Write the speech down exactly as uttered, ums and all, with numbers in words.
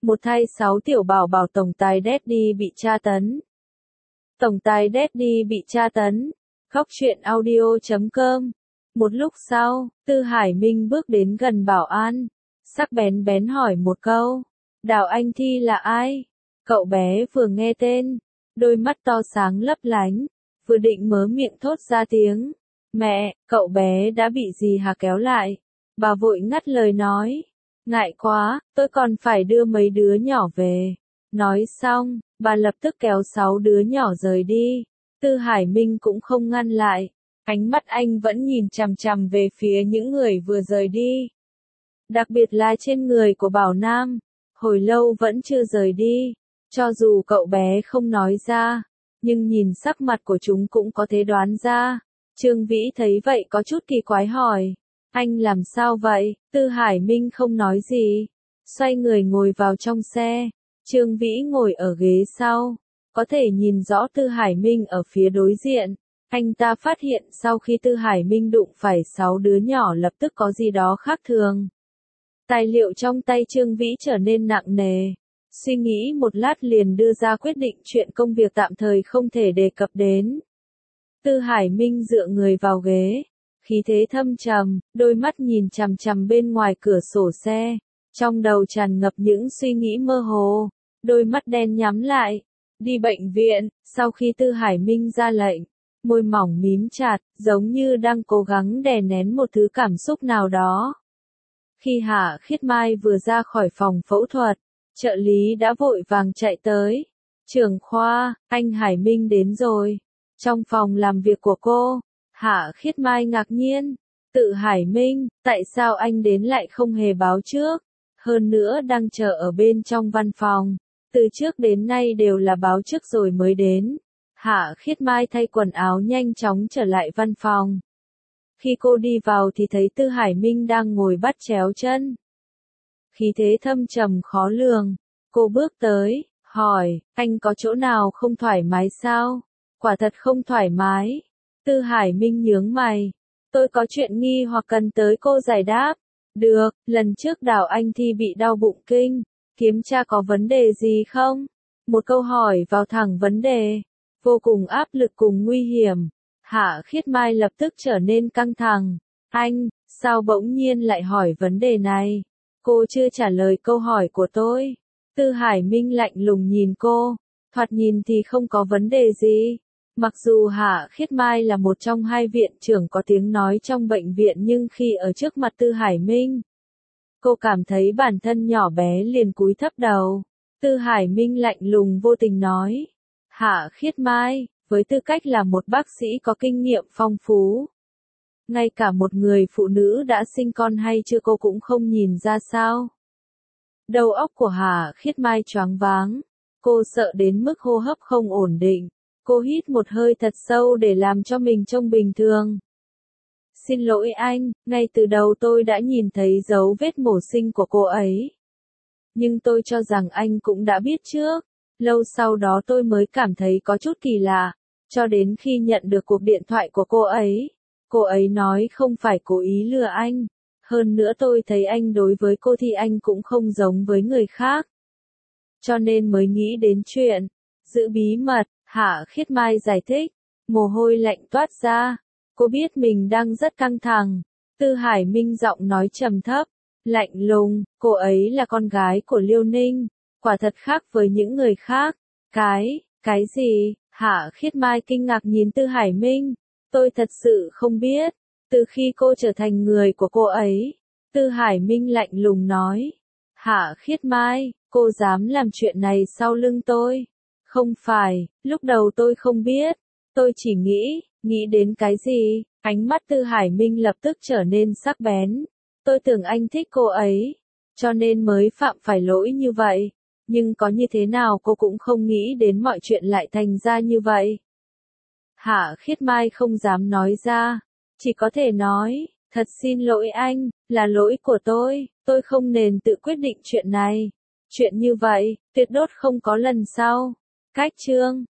Một thay sáu tiểu bảo bảo tổng tài Daddy bị tra tấn. Tổng tài Daddy bị tra tấn. Khóc chuyện audio chấm com. Một lúc sau, Tư Hải Minh bước đến gần bảo an, sắc bén bén hỏi một câu. Đào Anh Thi là ai? Cậu bé vừa nghe tên, đôi mắt to sáng lấp lánh, vừa định mớ miệng thốt ra tiếng. Mẹ, cậu bé đã bị gì hả kéo lại? Bà vội ngắt lời nói. Ngại quá, tôi còn phải đưa mấy đứa nhỏ về. Nói xong, bà lập tức kéo sáu đứa nhỏ rời đi. Tư Hải Minh cũng không ngăn lại. Ánh mắt anh vẫn nhìn chằm chằm về phía những người vừa rời đi. Đặc biệt là trên người của Bảo Nam. Hồi lâu vẫn chưa rời đi. Cho dù cậu bé không nói ra, nhưng nhìn sắc mặt của chúng cũng có thể đoán ra. Trương Vĩ thấy vậy có chút kỳ quái hỏi. Anh làm sao vậy? Tư Hải Minh không nói gì. Xoay người ngồi vào trong xe. Trương Vĩ ngồi ở ghế sau. Có thể nhìn rõ Tư Hải Minh ở phía đối diện. Anh ta phát hiện sau khi Tư Hải Minh đụng phải sáu đứa nhỏ lập tức có gì đó khác thường. Tài liệu trong tay Trương Vĩ trở nên nặng nề. Suy nghĩ một lát liền đưa ra quyết định chuyện công việc tạm thời không thể đề cập đến. Tư Hải Minh dựa người vào ghế. Khí thế thâm trầm, đôi mắt nhìn chằm chằm bên ngoài cửa sổ xe. Trong đầu tràn ngập những suy nghĩ mơ hồ. Đôi mắt đen nhắm lại. Đi bệnh viện, sau khi Tư Hải Minh ra lệnh. Môi mỏng mím chặt, giống như đang cố gắng đè nén một thứ cảm xúc nào đó. Khi Hạ Khiết Mai vừa ra khỏi phòng phẫu thuật, trợ lý đã vội vàng chạy tới. Trưởng khoa, anh Hải Minh đến rồi. Trong phòng làm việc của cô, Hạ Khiết Mai ngạc nhiên. Tự Hải Minh, tại sao anh đến lại không hề báo trước? Hơn nữa đang chờ ở bên trong văn phòng. Từ trước đến nay đều là báo trước rồi mới đến. Hạ Khiết Mai thay quần áo nhanh chóng trở lại văn phòng. Khi cô đi vào thì thấy Tư Hải Minh đang ngồi bắt chéo chân. Khí thế thâm trầm khó lường. Cô bước tới, hỏi, anh có chỗ nào không thoải mái sao? Quả thật không thoải mái. Tư Hải Minh nhướng mày. Tôi có chuyện nghi hoặc cần tới cô giải đáp. Được, lần trước Đào Anh Thi bị đau bụng kinh. Kiểm tra có vấn đề gì không? Một câu hỏi vào thẳng vấn đề. Vô cùng áp lực cùng nguy hiểm. Hạ Khiết Mai lập tức trở nên căng thẳng. Anh, sao bỗng nhiên lại hỏi vấn đề này? Cô chưa trả lời câu hỏi của tôi. Tư Hải Minh lạnh lùng nhìn cô. Thoạt nhìn thì không có vấn đề gì. Mặc dù Hạ Khiết Mai là một trong hai viện trưởng có tiếng nói trong bệnh viện nhưng khi ở trước mặt Tư Hải Minh, cô cảm thấy bản thân nhỏ bé liền cúi thấp đầu. Tư Hải Minh lạnh lùng vô tình nói. Hạ Khiết Mai, với tư cách là một bác sĩ có kinh nghiệm phong phú. Ngay cả một người phụ nữ đã sinh con hay chưa cô cũng không nhìn ra sao. Đầu óc của Hạ Khiết Mai choáng váng. Cô sợ đến mức hô hấp không ổn định. Cô hít một hơi thật sâu để làm cho mình trông bình thường. Xin lỗi anh, ngay từ đầu tôi đã nhìn thấy dấu vết mổ sinh của cô ấy. Nhưng tôi cho rằng anh cũng đã biết trước. Lâu sau đó tôi mới cảm thấy có chút kỳ lạ. Cho đến khi nhận được cuộc điện thoại của cô ấy. Cô ấy nói không phải cố ý lừa anh. Hơn nữa tôi thấy anh đối với cô thì anh cũng không giống với người khác. Cho nên mới nghĩ đến chuyện giữ bí mật. Hạ Khiết Mai giải thích. Mồ hôi lạnh toát ra. Cô biết mình đang rất căng thẳng. Tư Hải Minh giọng nói trầm thấp, lạnh lùng, cô ấy là con gái của Liêu Ninh, quả thật khác với những người khác. Cái, cái gì? Hạ Khiết Mai kinh ngạc nhìn Tư Hải Minh. Tôi thật sự không biết. Từ khi cô trở thành người của cô ấy, Tư Hải Minh lạnh lùng nói. Hạ Khiết Mai, cô dám làm chuyện này sau lưng tôi? Không phải, lúc đầu tôi không biết. Tôi chỉ nghĩ, nghĩ đến cái gì? Ánh mắt Tư Hải Minh lập tức trở nên sắc bén. Tôi tưởng anh thích cô ấy, cho nên mới phạm phải lỗi như vậy. Nhưng có như thế nào cô cũng không nghĩ đến mọi chuyện lại thành ra như vậy. Hạ Khiết Mai không dám nói ra, chỉ có thể nói, thật xin lỗi anh, là lỗi của tôi, tôi không nên tự quyết định chuyện này. Chuyện như vậy, tuyệt đối không có lần sau. Cách chương